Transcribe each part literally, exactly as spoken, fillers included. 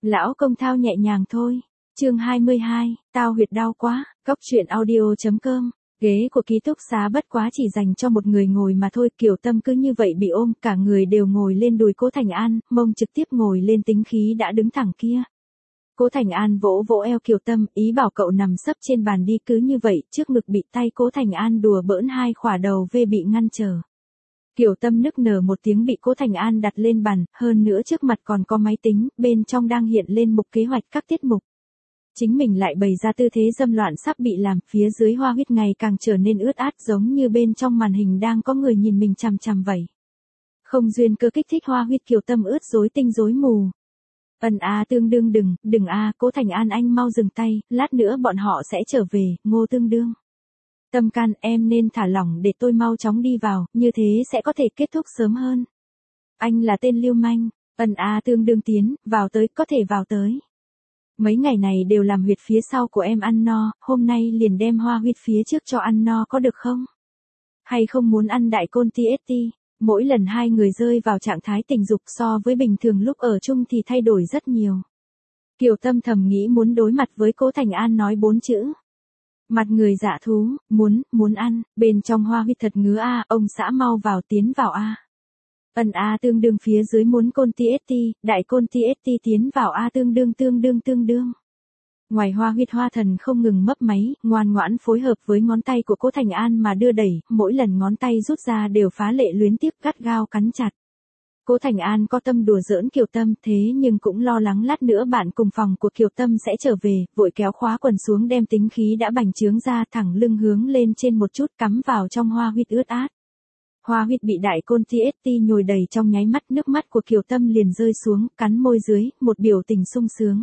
Lão công thao nhẹ nhàng thôi. Chương hai mươi hai, tao huyệt đau quá. Góc truyện audio.com. Ghế của ký túc xá bất quá chỉ dành cho một người ngồi mà thôi, Kiều Tâm cứ như vậy bị ôm, cả người đều ngồi lên đùi Cố Thành An, mông trực tiếp ngồi lên tính khí đã đứng thẳng kia. Cố Thành An vỗ vỗ eo Kiều Tâm, ý bảo cậu nằm sấp trên bàn đi, cứ như vậy, trước ngực bị tay Cố Thành An đùa bỡn, hai khỏa đầu vê bị ngăn trở. Kiều Tâm nức nở một tiếng bị Cố Thành An đặt lên bàn, hơn nữa trước mặt còn có máy tính, bên trong đang hiện lên mục kế hoạch các tiết mục. Chính mình lại bày ra tư thế dâm loạn sắp bị làm, phía dưới hoa huyết ngày càng trở nên ướt át, giống như bên trong màn hình đang có người nhìn mình chằm chằm vậy. Không duyên cơ kích thích hoa huyết Kiều Tâm ướt rối tinh rối mù. Ân a tương đương đừng, đừng a, Cố Thành An anh mau dừng tay, lát nữa bọn họ sẽ trở về, Ngô tương đương. Tâm can, em nên thả lỏng để tôi mau chóng đi vào, như thế sẽ có thể kết thúc sớm hơn. Anh là tên lưu manh. Ân a tương đương tiến, vào tới, có thể vào tới. Mấy ngày này đều làm huyệt phía sau của em ăn no, hôm nay liền đem hoa huyết phía trước cho ăn no có được không? Hay không muốn ăn đại côn ti ét ti? Mỗi lần hai người rơi vào trạng thái tình dục so với bình thường lúc ở chung thì thay đổi rất nhiều. Kiều Tâm thầm nghĩ muốn đối mặt với Cố Thành An nói bốn chữ. Mặt người dạ thú, muốn, muốn ăn, bên trong hoa huyết thật ngứa a, ông xã mau vào, tiến vào a. Ân a tương đương phía dưới muốn côn ti ét ti, đại côn ti ét ti tiến vào a tương đương tương đương tương đương. Ngoài hoa huyết hoa thần không ngừng mấp máy, ngoan ngoãn phối hợp với ngón tay của Cố Thành An mà đưa đẩy, mỗi lần ngón tay rút ra đều phá lệ luyến tiếc, gắt gao cắn chặt. Cố Thành An có tâm đùa giỡn Kiều Tâm, thế nhưng cũng lo lắng lát nữa bạn cùng phòng của Kiều Tâm sẽ trở về, vội kéo khóa quần xuống đem tính khí đã bành trướng ra, thẳng lưng hướng lên trên một chút, cắm vào trong hoa huyết ướt át. Hoa huyết bị đại côn ti ét ti nhồi đầy trong nháy mắt, nước mắt của Kiều Tâm liền rơi xuống, cắn môi dưới, một biểu tình sung sướng.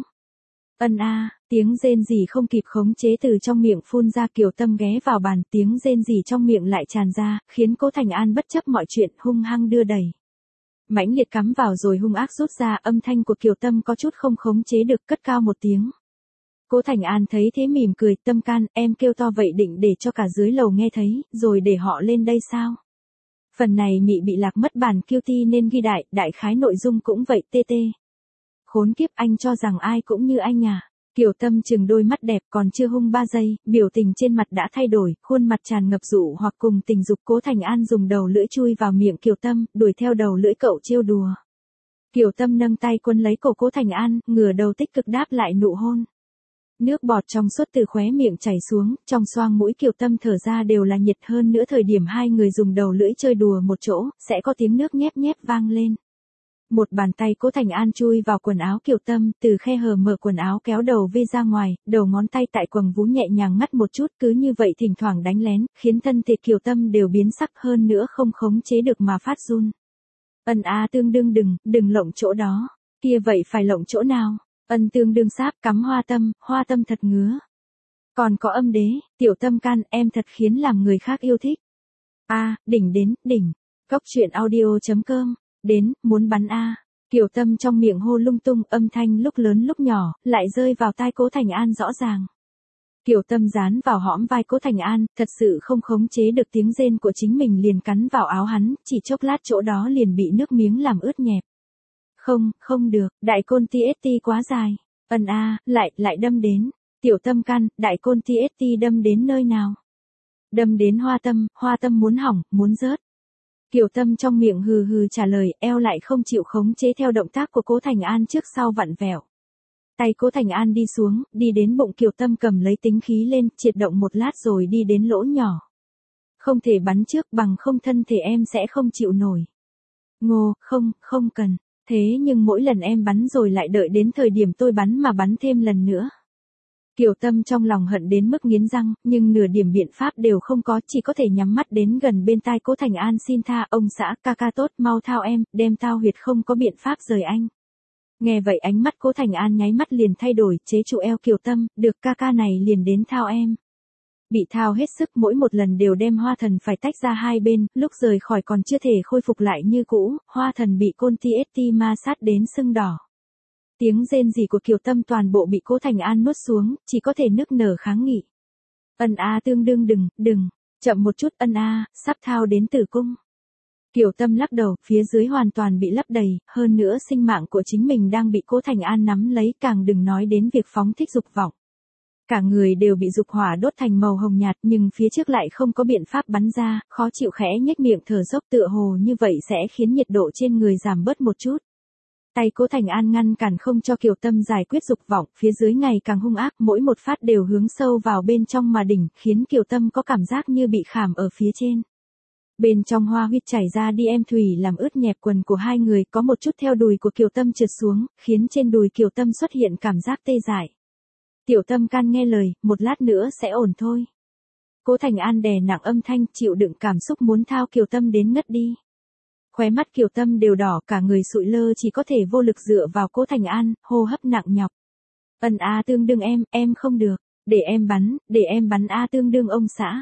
Ân a, tiếng rên rỉ không kịp khống chế từ trong miệng phun ra, Kiều Tâm ghé vào bàn, tiếng rên rỉ trong miệng lại tràn ra, khiến Cố Thành An bất chấp mọi chuyện hung hăng đưa đẩy. Mãnh liệt cắm vào rồi hung ác rút ra, âm thanh của Kiều Tâm có chút không khống chế được, cất cao một tiếng. Cố Thành An thấy thế mỉm cười, Tâm can, em kêu to vậy định để cho cả dưới lầu nghe thấy, rồi để họ lên đây sao? Phần này mị bị lạc mất bản Q T nên ghi đại, đại khái nội dung cũng vậy tê tê. Khốn kiếp, anh cho rằng ai cũng như anh à? Kiều Tâm chừng đôi mắt đẹp, còn chưa hung ba giây, biểu tình trên mặt đã thay đổi, khuôn mặt tràn ngập dụ hoặc cùng tình dục. Cố Thành An dùng đầu lưỡi chui vào miệng Kiều Tâm, đuổi theo đầu lưỡi cậu trêu đùa. Kiều Tâm nâng tay quấn lấy cổ Cố Thành An, ngửa đầu tích cực đáp lại nụ hôn. Nước bọt trong suốt từ khóe miệng chảy xuống, trong xoang mũi Kiều Tâm thở ra đều là nhiệt, hơn nữa thời điểm hai người dùng đầu lưỡi chơi đùa một chỗ, sẽ có tiếng nước nhép nhép vang lên. Một bàn tay Cố Thành An chui vào quần áo Kiều Tâm, từ khe hở mở quần áo kéo đầu vê ra ngoài, đầu ngón tay tại quầng vú nhẹ nhàng ngắt một chút, cứ như vậy thỉnh thoảng đánh lén, khiến thân thể Kiều Tâm đều biến sắc, hơn nữa không khống chế được mà phát run. Ân a tương đương đừng, đừng lộng chỗ đó. Kia vậy phải lộng chỗ nào? Ân tương đương sáp, cắm hoa tâm, hoa tâm thật ngứa. Còn có âm đế, Tiểu Tâm can, em thật khiến làm người khác yêu thích. A, đỉnh đến, đỉnh. Góc truyện audio.com. Đến, muốn bắn a. Kiều Tâm trong miệng hô lung tung, âm thanh lúc lớn lúc nhỏ, lại rơi vào tai Cố Thành An rõ ràng. Kiều Tâm dán vào hõm vai Cố Thành An, thật sự không khống chế được tiếng rên của chính mình liền cắn vào áo hắn, chỉ chốc lát chỗ đó liền bị nước miếng làm ướt nhẹp. Không, không được, đại côn ti ét ti quá dài. Ân a, lại, lại đâm đến. Tiểu Tâm can, đại côn ti ét ti đâm đến nơi nào? Đâm đến hoa tâm, hoa tâm muốn hỏng, muốn rớt. Kiều Tâm trong miệng hừ hừ trả lời, eo lại không chịu khống chế theo động tác của Cố Thành An trước sau vặn vẹo. Tay Cố Thành An đi xuống, đi đến bụng Kiều Tâm cầm lấy tính khí lên, triệt động một lát rồi đi đến lỗ nhỏ. Không thể bắn trước, bằng không thân thể em sẽ không chịu nổi. Ngô, không, không cần. Thế nhưng mỗi lần em bắn rồi lại đợi đến thời điểm tôi bắn mà bắn thêm lần nữa. Kiều Tâm trong lòng hận đến mức nghiến răng, nhưng nửa điểm biện pháp đều không có, chỉ có thể nhắm mắt đến gần bên tai Cố Thành An xin tha, ông xã, ca ca tốt, mau thao em, đem tao huyệt không có biện pháp rời anh. Nghe vậy ánh mắt Cố Thành An nháy mắt liền thay đổi, chế trụ eo Kiều Tâm, được ca ca này liền đến thao em. Bị thao hết sức, mỗi một lần đều đem hoa thần phải tách ra hai bên, lúc rời khỏi còn chưa thể khôi phục lại như cũ, hoa thần bị côn ti ét ti ma sát đến sưng đỏ. Tiếng rên rỉ của Kiều Tâm toàn bộ bị Cố Thành An nuốt xuống, chỉ có thể nức nở kháng nghị. Ân a tương đương đừng, đừng, chậm một chút, ân a, sắp thao đến tử cung. Kiều Tâm lắc đầu, phía dưới hoàn toàn bị lấp đầy, hơn nữa sinh mạng của chính mình đang bị Cố Thành An nắm lấy, càng đừng nói đến việc phóng thích dục vọng. Cả người đều bị dục hỏa đốt thành màu hồng nhạt, nhưng phía trước lại không có biện pháp bắn ra, khó chịu khẽ nhếch miệng thở dốc, tựa hồ như vậy sẽ khiến nhiệt độ trên người giảm bớt một chút. Tay Cố Thành An ngăn cản không cho Kiều Tâm giải quyết dục vọng, phía dưới ngày càng hung ác, mỗi một phát đều hướng sâu vào bên trong mà đỉnh, khiến Kiều Tâm có cảm giác như bị khảm ở phía trên. Bên trong hoa huyết chảy ra đi em thủy làm ướt nhẹp quần của hai người, có một chút theo đùi của Kiều Tâm trượt xuống, khiến trên đùi Kiều Tâm xuất hiện cảm giác tê dại. Tiểu Tâm can nghe lời, một lát nữa sẽ ổn thôi. Cố Thành An đè nặng âm thanh, chịu đựng cảm xúc muốn thao Kiều Tâm đến ngất đi. Khóe mắt Kiều Tâm đều đỏ, cả người sụi lơ, chỉ có thể vô lực dựa vào Cố Thành An, hô hấp nặng nhọc. Ân a tương đương em, em không được, để em bắn, để em bắn a tương đương ông xã.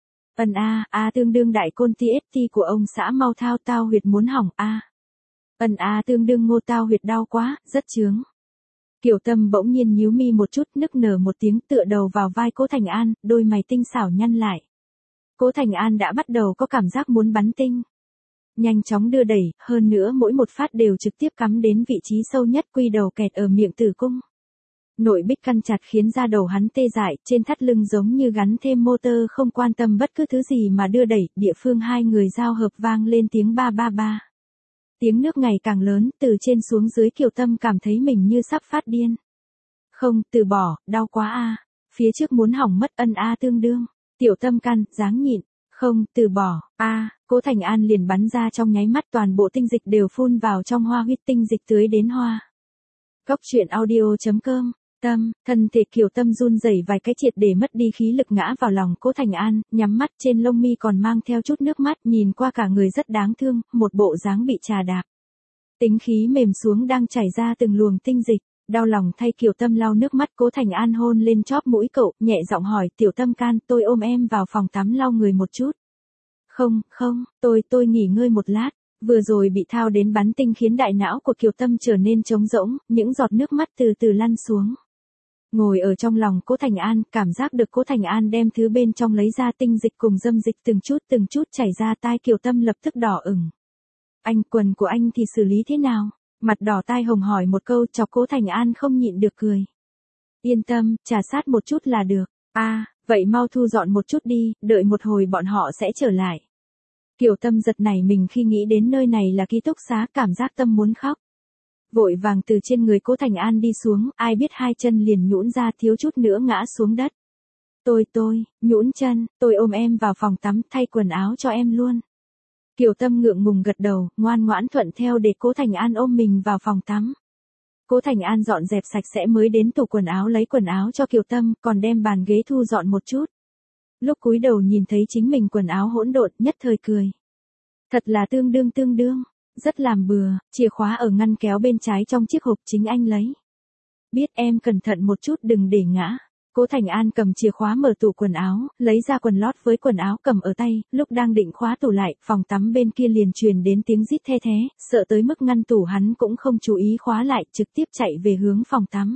Ân a, a tương đương đại côn ti ét ti của ông xã mau thao tao huyệt muốn hỏng a. Ân a tương đương ngô tao huyệt đau quá, rất chướng. Kiều Tâm bỗng nhiên nhíu mi một chút, nức nở một tiếng, tựa đầu vào vai Cố Thành An, đôi mày tinh xảo nhăn lại. Cố Thành An đã bắt đầu có cảm giác muốn bắn tinh. Nhanh chóng đưa đẩy, hơn nữa mỗi một phát đều trực tiếp cắm đến vị trí sâu nhất, quy đầu kẹt ở miệng tử cung. Nội bích căn chặt khiến da đầu hắn tê dại, trên thắt lưng giống như gắn thêm motor, không quan tâm bất cứ thứ gì mà đưa đẩy, địa phương hai người giao hợp vang lên tiếng ba ba ba. Tiếng nước ngày càng lớn, từ trên xuống dưới Kiều Tâm cảm thấy mình như sắp phát điên. Không, từ bỏ, đau quá a. Phía trước muốn hỏng mất, ân a tương đương. Tiểu Tâm căn, dáng nhịn. Không, từ bỏ, a. Cố Thành An liền bắn ra trong nháy mắt, toàn bộ tinh dịch đều phun vào trong hoa huyết, tinh dịch tưới đến hoa. Góc truyện audio chấm com. Tâm, thân thể Kiều Tâm run rẩy vài cái, triệt để mất đi khí lực ngã vào lòng Cố Thành An, nhắm mắt, trên lông mi còn mang theo chút nước mắt, nhìn qua cả người rất đáng thương, một bộ dáng bị trà đạp. Tính khí mềm xuống đang chảy ra từng luồng tinh dịch, đau lòng thay Kiều Tâm lau nước mắt. Cố Thành An hôn lên chóp mũi cậu, nhẹ giọng hỏi, Tiểu Tâm can, tôi ôm em vào phòng tắm lau người một chút. Không, không, tôi, tôi nghỉ ngơi một lát. Vừa rồi bị thao đến bắn tinh khiến đại não của Kiều Tâm trở nên trống rỗng, những giọt nước mắt từ từ lăn xuống. Ngồi ở trong lòng Cố Thành An, cảm giác được Cố Thành An đem thứ bên trong lấy ra, tinh dịch cùng dâm dịch từng chút từng chút chảy ra, tai Kiều Tâm lập tức đỏ ửng. Anh, quần của anh thì xử lý thế nào? Mặt đỏ tai hồng hỏi một câu, chọc Cố Thành An không nhịn được cười. Yên tâm, trà sát một chút là được. A, à, vậy mau thu dọn một chút đi, đợi một hồi bọn họ sẽ trở lại. Kiều Tâm giật nảy mình khi nghĩ đến nơi này là ký túc xá, cảm giác tâm muốn khóc. Vội vàng từ trên người Cố Thành An đi xuống, ai biết hai chân liền nhũn ra, thiếu chút nữa ngã xuống đất. Tôi tôi, nhũn chân, tôi ôm em vào phòng tắm, thay quần áo cho em luôn. Kiều Tâm ngượng ngùng gật đầu, ngoan ngoãn thuận theo để Cố Thành An ôm mình vào phòng tắm. Cố Thành An dọn dẹp sạch sẽ mới đến tủ quần áo lấy quần áo cho Kiều Tâm, còn đem bàn ghế thu dọn một chút. Lúc cúi đầu nhìn thấy chính mình quần áo hỗn độn, nhất thời cười. Thật là tương đương tương đương, rất làm bừa, chìa khóa ở ngăn kéo bên trái trong chiếc hộp chính anh lấy. Biết em cẩn thận một chút đừng để ngã. Cố Thành An cầm chìa khóa mở tủ quần áo, lấy ra quần lót với quần áo cầm ở tay, lúc đang định khóa tủ lại, phòng tắm bên kia liền truyền đến tiếng rít the thé, sợ tới mức ngăn tủ hắn cũng không chú ý khóa lại, trực tiếp chạy về hướng phòng tắm.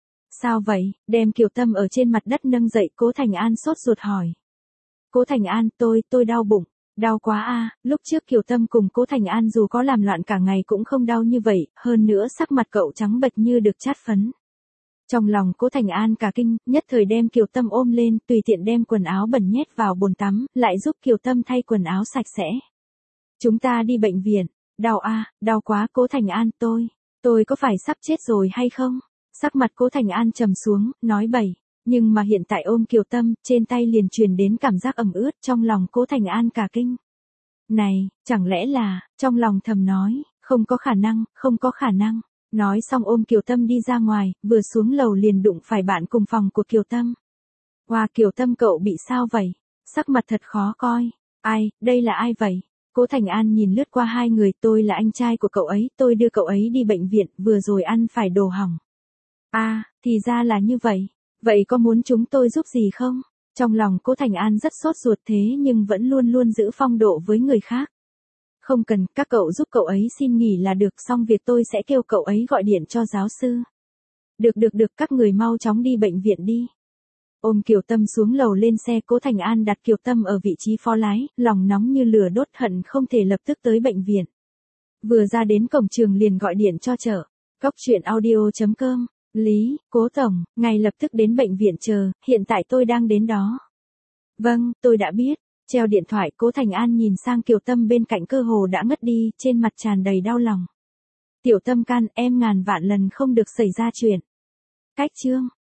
Sao vậy? Đem Kiều Tâm ở trên mặt đất nâng dậy, Cố Thành An sốt ruột hỏi. Cố Thành An, tôi, tôi đau bụng. Đau quá a, à, lúc trước Kiều Tâm cùng Cố Thành An dù có làm loạn cả ngày cũng không đau như vậy, hơn nữa sắc mặt cậu trắng bệch như được chát phấn. Trong lòng Cố Thành An cả kinh, nhất thời đem Kiều Tâm ôm lên, tùy tiện đem quần áo bẩn nhét vào bồn tắm, lại giúp Kiều Tâm thay quần áo sạch sẽ. Chúng ta đi bệnh viện. Đau a, à, đau quá. Cố Thành An, tôi, tôi có phải sắp chết rồi hay không? Sắc mặt Cố Thành An trầm xuống, nói bậy. Nhưng mà hiện tại ôm Kiều Tâm, trên tay liền truyền đến cảm giác ẩm ướt, trong lòng Cố Thành An cả kinh. Này, chẳng lẽ là, trong lòng thầm nói, không có khả năng, không có khả năng. Nói xong ôm Kiều Tâm đi ra ngoài, vừa xuống lầu liền đụng phải bạn cùng phòng của Kiều Tâm. Wow, Kiều Tâm cậu bị sao vậy? Sắc mặt thật khó coi. Ai, đây là ai vậy? Cố Thành An nhìn lướt qua hai người, tôi là anh trai của cậu ấy, tôi đưa cậu ấy đi bệnh viện, vừa rồi ăn phải đồ hỏng. À, thì ra là như vậy. Vậy có muốn chúng tôi giúp gì không? Trong lòng Cố Thành An rất sốt ruột thế nhưng vẫn luôn luôn giữ phong độ với người khác. Không cần, các cậu giúp cậu ấy xin nghỉ là được, xong việc tôi sẽ kêu cậu ấy gọi điện cho giáo sư. Được được được, các người mau chóng đi bệnh viện đi. Ôm Kiều Tâm xuống lầu lên xe, Cố Thành An đặt Kiều Tâm ở vị trí phó lái, lòng nóng như lửa đốt hận không thể lập tức tới bệnh viện. Vừa ra đến cổng trường liền gọi điện cho chợ. Cốc truyện audio chấm com. Lý, Cố Tổng, ngài lập tức đến bệnh viện chờ, hiện tại tôi đang đến đó. Vâng, tôi đã biết. Treo điện thoại, Cố Thành An nhìn sang Kiều Tâm bên cạnh cơ hồ đã ngất đi, trên mặt tràn đầy đau lòng. Tiểu Tâm can, em ngàn vạn lần không được xảy ra chuyện. Cách chương.